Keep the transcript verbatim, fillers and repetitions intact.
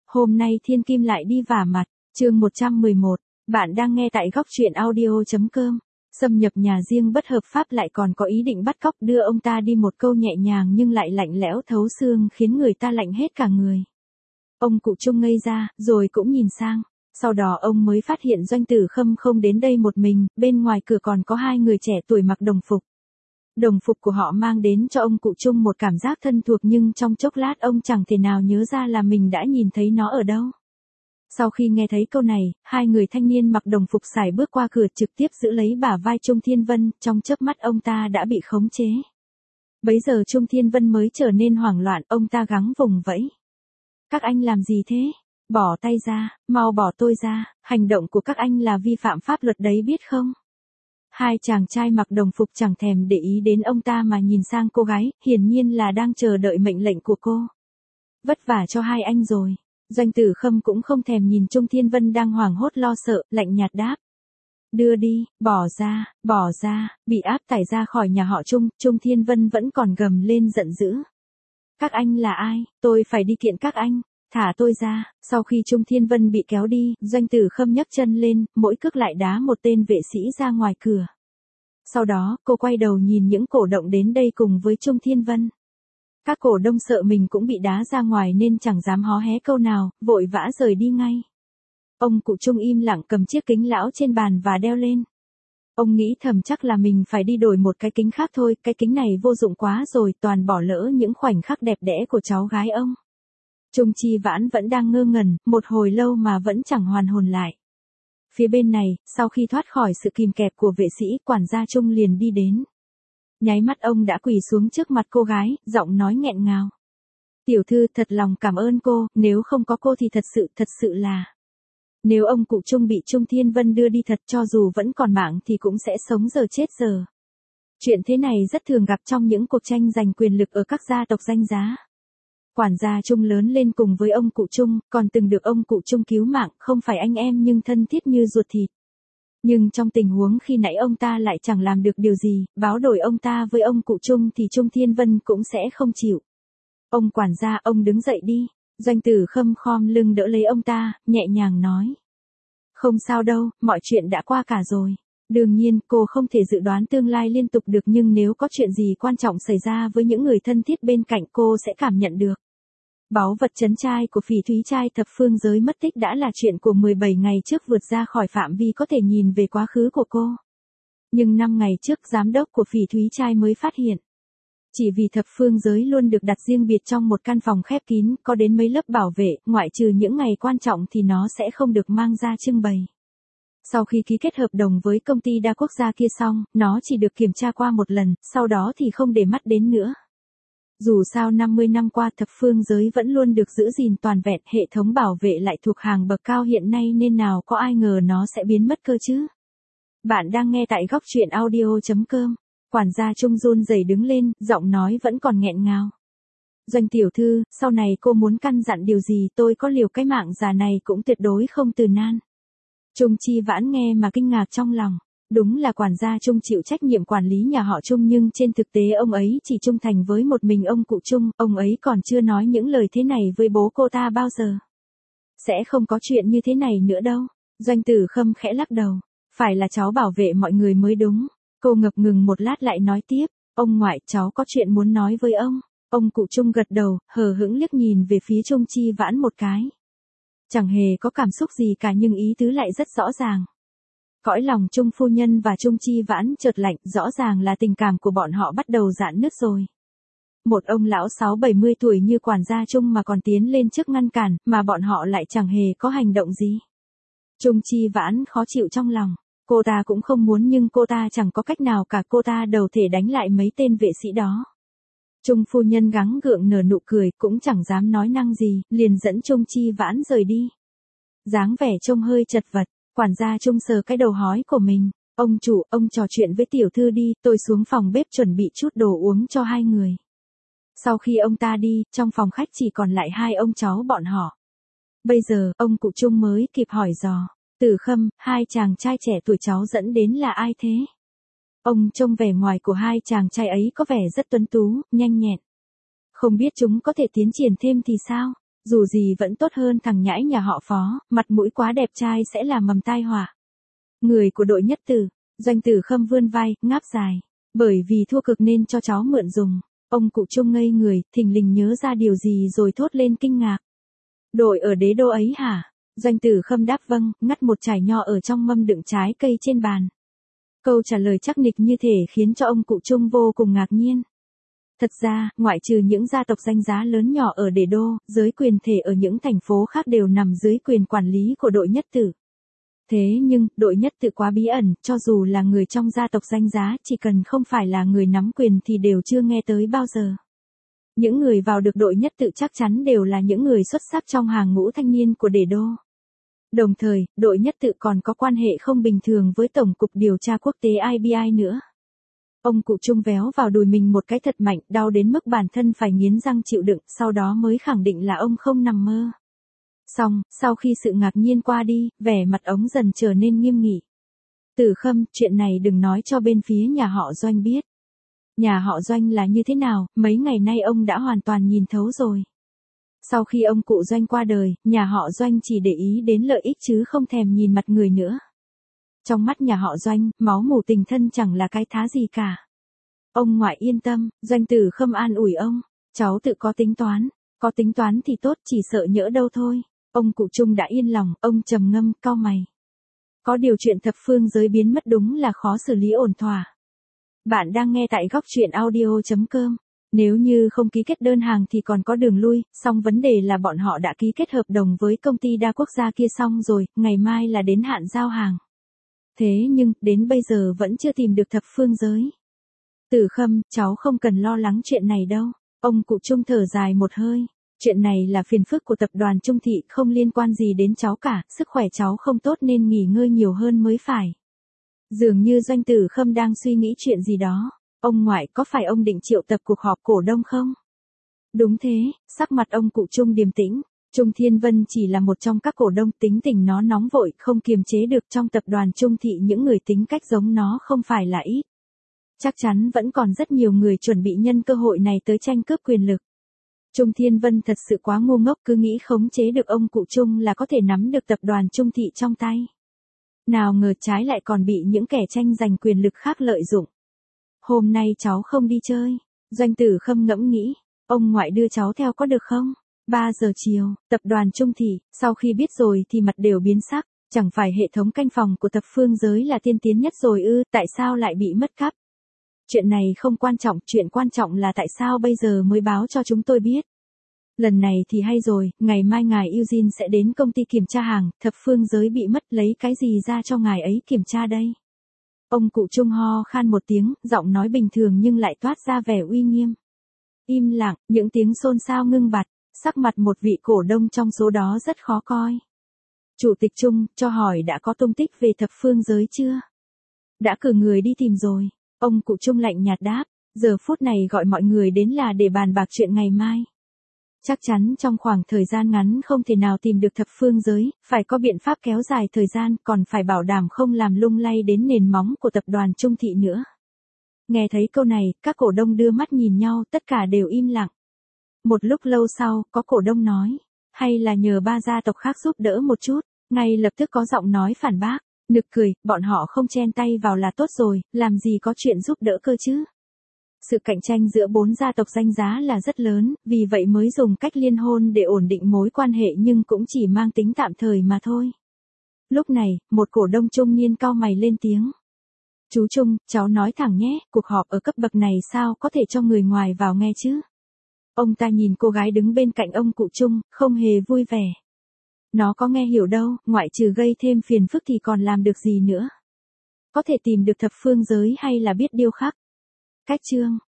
Hôm nay thiên kim lại đi vả mặt, chương một trăm mười một, bạn đang nghe tại góc truyện audio.com. Xâm nhập nhà riêng bất hợp pháp lại còn có ý định bắt cóc đưa ông ta đi, một câu nhẹ nhàng nhưng lại lạnh lẽo thấu xương khiến người ta lạnh hết cả người. Ông cụ Trung ngây ra, rồi cũng nhìn sang. Sau đó ông mới phát hiện Doanh Tử Khâm không đến đây một mình, bên ngoài cửa còn có hai người trẻ tuổi mặc đồng phục. Đồng phục của họ mang đến cho ông cụ Trung một cảm giác thân thuộc, nhưng trong chốc lát ông chẳng thể nào nhớ ra là mình đã nhìn thấy nó ở đâu. Sau khi nghe thấy câu này, hai người thanh niên mặc đồng phục sải bước qua cửa, trực tiếp giữ lấy bả vai Trung Thiên Vân, trong chớp mắt ông ta đã bị khống chế. Bấy giờ Trung Thiên Vân mới trở nên hoảng loạn, ông ta gắng vùng vẫy. Các anh làm gì thế? Bỏ tay ra, mau bỏ tôi ra, hành động của các anh là vi phạm pháp luật đấy biết không? Hai chàng trai mặc đồng phục chẳng thèm để ý đến ông ta mà nhìn sang cô gái, hiển nhiên là đang chờ đợi mệnh lệnh của cô. Vất vả cho hai anh rồi. Doanh Tử Khâm cũng không thèm nhìn Trung Thiên Vân đang hoảng hốt lo sợ, lạnh nhạt đáp. Đưa đi, bỏ ra, bỏ ra, bị áp tải ra khỏi nhà họ Trung, Trung Thiên Vân vẫn còn gầm lên giận dữ. Các anh là ai, tôi phải đi kiện các anh, thả tôi ra. Sau khi Trung Thiên Vân bị kéo đi, Doanh Tử Khâm nhấc chân lên, mỗi cước lại đá một tên vệ sĩ ra ngoài cửa. Sau đó, cô quay đầu nhìn những cổ động đến đây cùng với Trung Thiên Vân. Các cổ đông sợ mình cũng bị đá ra ngoài nên chẳng dám hó hé câu nào, vội vã rời đi ngay. Ông cụ Trung im lặng cầm chiếc kính lão trên bàn và đeo lên. Ông nghĩ thầm chắc là mình phải đi đổi một cái kính khác thôi, cái kính này vô dụng quá rồi, toàn bỏ lỡ những khoảnh khắc đẹp đẽ của cháu gái ông. Trung Chi Vãn vẫn đang ngơ ngẩn, một hồi lâu mà vẫn chẳng hoàn hồn lại. Phía bên này, sau khi thoát khỏi sự kìm kẹp của vệ sĩ, quản gia Trung liền đi đến. Nháy mắt ông đã quỳ xuống trước mặt cô gái, giọng nói nghẹn ngào. Tiểu thư, thật lòng cảm ơn cô, nếu không có cô thì thật sự, thật sự là... Nếu ông cụ Trung bị Trung Thiên Vân đưa đi thật, cho dù vẫn còn mạng thì cũng sẽ sống giờ chết giờ. Chuyện thế này rất thường gặp trong những cuộc tranh giành quyền lực ở các gia tộc danh giá. Quản gia Trung lớn lên cùng với ông cụ Trung, còn từng được ông cụ Trung cứu mạng, không phải anh em nhưng thân thiết như ruột thịt. Nhưng trong tình huống khi nãy ông ta lại chẳng làm được điều gì, báo đổi ông ta với ông cụ Trung thì Trung Thiên Vân cũng sẽ không chịu. Ông quản gia, ông đứng dậy đi. Doanh Tử Khâm khom lưng đỡ lấy ông ta, nhẹ nhàng nói. Không sao đâu, mọi chuyện đã qua cả rồi. Đương nhiên, cô không thể dự đoán tương lai liên tục được, nhưng nếu có chuyện gì quan trọng xảy ra với những người thân thiết bên cạnh, cô sẽ cảm nhận được. Báu vật trấn trai của Phỉ Thúy trai thập phương giới mất tích đã là chuyện của mười bảy ngày trước, vượt ra khỏi phạm vi có thể nhìn về quá khứ của cô. Nhưng năm ngày trước, giám đốc của Phỉ Thúy trai mới phát hiện. Chỉ vì thập phương giới luôn được đặt riêng biệt trong một căn phòng khép kín, có đến mấy lớp bảo vệ, ngoại trừ những ngày quan trọng thì nó sẽ không được mang ra trưng bày. Sau khi ký kết hợp đồng với công ty đa quốc gia kia xong, nó chỉ được kiểm tra qua một lần, sau đó thì không để mắt đến nữa. Dù sao năm mươi năm qua thập phương giới vẫn luôn được giữ gìn toàn vẹn, hệ thống bảo vệ lại thuộc hàng bậc cao hiện nay nên nào có ai ngờ nó sẽ biến mất cơ chứ. Bạn đang nghe tại góc truyện audio.com. Quản gia Trung run rẩy đứng lên, giọng nói vẫn còn nghẹn ngào. Doanh tiểu thư, sau này cô muốn căn dặn điều gì, tôi có liều cái mạng già này cũng tuyệt đối không từ nan. Trung Chi Vãn nghe mà kinh ngạc trong lòng. Đúng là quản gia Trung chịu trách nhiệm quản lý nhà họ Trung, nhưng trên thực tế ông ấy chỉ trung thành với một mình ông cụ Trung, ông ấy còn chưa nói những lời thế này với bố cô ta bao giờ. Sẽ không có chuyện như thế này nữa đâu. Doanh Tử Khâm khẽ lắc đầu. Phải là cháu bảo vệ mọi người mới đúng. Cô ngập ngừng một lát lại nói tiếp. Ông ngoại, cháu có chuyện muốn nói với ông. Ông cụ Trung gật đầu, hờ hững liếc nhìn về phía Trung Chi Vãn một cái. Chẳng hề có cảm xúc gì cả nhưng ý tứ lại rất rõ ràng. Cõi lòng Trung phu nhân và Trung Chi Vãn chợt lạnh, rõ ràng là tình cảm của bọn họ bắt đầu rạn nứt rồi. Một ông lão sáu bảy mươi tuổi như quản gia Trung mà còn tiến lên trước ngăn cản, mà bọn họ lại chẳng hề có hành động gì. Trung Chi Vãn khó chịu trong lòng. Cô ta cũng không muốn nhưng cô ta chẳng có cách nào cả, cô ta đầu thể đánh lại mấy tên vệ sĩ đó. Trung phu nhân gắng gượng nở nụ cười, cũng chẳng dám nói năng gì, liền dẫn Trung Chi Vãn rời đi. Dáng vẻ trông hơi chật vật, quản gia Trung sờ cái đầu hói của mình. Ông chủ, ông trò chuyện với tiểu thư đi, tôi xuống phòng bếp chuẩn bị chút đồ uống cho hai người. Sau khi ông ta đi, trong phòng khách chỉ còn lại hai ông cháu bọn họ. Bây giờ, ông cụ Trung mới kịp hỏi dò. Tử Khâm, hai chàng trai trẻ tuổi cháu dẫn đến là ai thế? Ông trông vẻ ngoài của hai chàng trai ấy có vẻ rất tuấn tú, nhanh nhẹn. Không biết chúng có thể tiến triển thêm thì sao? Dù gì vẫn tốt hơn thằng nhãi nhà họ Phó, mặt mũi quá đẹp trai sẽ là mầm tai họa. Người của đội Nhất Tử, Doanh Tử Khâm vươn vai, ngáp dài. Bởi vì thua cực nên cho cháu mượn dùng. Ông cụ Trung ngây người, thình lình nhớ ra điều gì rồi thốt lên kinh ngạc. Đội ở đế đô ấy hả? Doanh Tử Khâm đáp vâng, ngắt một chải nho ở trong mâm đựng trái cây trên bàn. Câu trả lời chắc nịch như thể khiến cho ông cụ Trung vô cùng ngạc nhiên. Thật ra, ngoại trừ những gia tộc danh giá lớn nhỏ ở đế đô, giới quyền thể ở những thành phố khác đều nằm dưới quyền quản lý của đội Nhất Tử. Thế nhưng, đội Nhất Tử quá bí ẩn, cho dù là người trong gia tộc danh giá, chỉ cần không phải là người nắm quyền thì đều chưa nghe tới bao giờ. Những người vào được đội Nhất Tử chắc chắn đều là những người xuất sắc trong hàng ngũ thanh niên của đế đô. Đồng thời, đội Nhất Tử còn có quan hệ không bình thường với Tổng cục Điều tra Quốc tế I B I nữa. Ông cụ Trung véo vào đùi mình một cái thật mạnh, đau đến mức bản thân phải nghiến răng chịu đựng, sau đó mới khẳng định là ông không nằm mơ. Xong, sau khi sự ngạc nhiên qua đi, vẻ mặt ông dần trở nên nghiêm nghị. Tử Khâm, chuyện này đừng nói cho bên phía nhà họ Doanh biết. Nhà họ Doanh là như thế nào, mấy ngày nay ông đã hoàn toàn nhìn thấu rồi. Sau khi ông cụ Doanh qua đời, nhà họ Doanh chỉ để ý đến lợi ích chứ không thèm nhìn mặt người nữa. Trong mắt nhà họ Doanh, máu mủ tình thân chẳng là cái thá gì cả. Ông ngoại yên tâm, Doanh Tử Khâm an ủi ông. Cháu tự có tính toán. Có tính toán thì tốt, chỉ sợ nhỡ đâu thôi. Ông cụ Trung đã yên lòng, ông trầm ngâm, cau mày. Có điều chuyện thập phương giới biến mất đúng là khó xử lý ổn thỏa. Bạn đang nghe tại góc truyện audio chấm com. Nếu như không ký kết đơn hàng thì còn có đường lui, song vấn đề là bọn họ đã ký kết hợp đồng với công ty đa quốc gia kia xong rồi, ngày mai là đến hạn giao hàng. Thế nhưng, đến bây giờ vẫn chưa tìm được thập phương giới. Tử Khâm, cháu không cần lo lắng chuyện này đâu. Ông cụ Trung thở dài một hơi. Chuyện này là phiền phức của tập đoàn Trung Thị, không liên quan gì đến cháu cả, sức khỏe cháu không tốt nên nghỉ ngơi nhiều hơn mới phải. Dường như Doanh Tử Khâm đang suy nghĩ chuyện gì đó. Ông ngoại, có phải ông định triệu tập cuộc họp cổ đông không? Đúng thế, sắc mặt ông cụ Trung điềm tĩnh. Trung Thiên Vân chỉ là một trong các cổ đông, tính tình nó nóng vội, không kiềm chế được. Trong tập đoàn Trung Thị những người tính cách giống nó không phải là ít. Chắc chắn vẫn còn rất nhiều người chuẩn bị nhân cơ hội này tới tranh cướp quyền lực. Trung Thiên Vân thật sự quá ngu ngốc, cứ nghĩ khống chế được ông cụ Trung là có thể nắm được tập đoàn Trung Thị trong tay. Nào ngờ trái lại còn bị những kẻ tranh giành quyền lực khác lợi dụng. Hôm nay cháu không đi chơi. Doanh Tử Khâm ngẫm nghĩ, ông ngoại đưa cháu theo có được không? ba giờ chiều, tập đoàn Trung Thị, sau khi biết rồi thì mặt đều biến sắc, chẳng phải hệ thống canh phòng của thập phương giới là tiên tiến nhất rồi ư, tại sao lại bị mất cắp? Chuyện này không quan trọng, chuyện quan trọng là tại sao bây giờ mới báo cho chúng tôi biết. Lần này thì hay rồi, ngày mai ngài Eugene sẽ đến công ty kiểm tra hàng, thập phương giới bị mất, lấy cái gì ra cho ngài ấy kiểm tra đây? Ông cụ Trung ho khan một tiếng, giọng nói bình thường nhưng lại toát ra vẻ uy nghiêm. Im lặng, những tiếng xôn xao ngưng bặt, sắc mặt một vị cổ đông trong số đó rất khó coi. Chủ tịch Trung, cho hỏi đã có tung tích về thập phương giới chưa? Đã cử người đi tìm rồi. Ông cụ Trung lạnh nhạt đáp, giờ phút này gọi mọi người đến là để bàn bạc chuyện ngày mai. Chắc chắn trong khoảng thời gian ngắn không thể nào tìm được thập phương giới, phải có biện pháp kéo dài thời gian, còn phải bảo đảm không làm lung lay đến nền móng của tập đoàn Trung Thị nữa. Nghe thấy câu này, các cổ đông đưa mắt nhìn nhau, tất cả đều im lặng. Một lúc lâu sau, có cổ đông nói, hay là nhờ ba gia tộc khác giúp đỡ một chút, ngay lập tức có giọng nói phản bác. Nực cười, bọn họ không chen tay vào là tốt rồi, làm gì có chuyện giúp đỡ cơ chứ. Sự cạnh tranh giữa bốn gia tộc danh giá là rất lớn, vì vậy mới dùng cách liên hôn để ổn định mối quan hệ nhưng cũng chỉ mang tính tạm thời mà thôi. Lúc này, một cổ đông trung niên cau mày lên tiếng. Chú Trung, cháu nói thẳng nhé, cuộc họp ở cấp bậc này sao có thể cho người ngoài vào nghe chứ? Ông ta nhìn cô gái đứng bên cạnh ông cụ Trung, không hề vui vẻ. Nó có nghe hiểu đâu, ngoại trừ gây thêm phiền phức thì còn làm được gì nữa. Có thể tìm được thập phương giới hay là biết điêu khắc. Cách chương.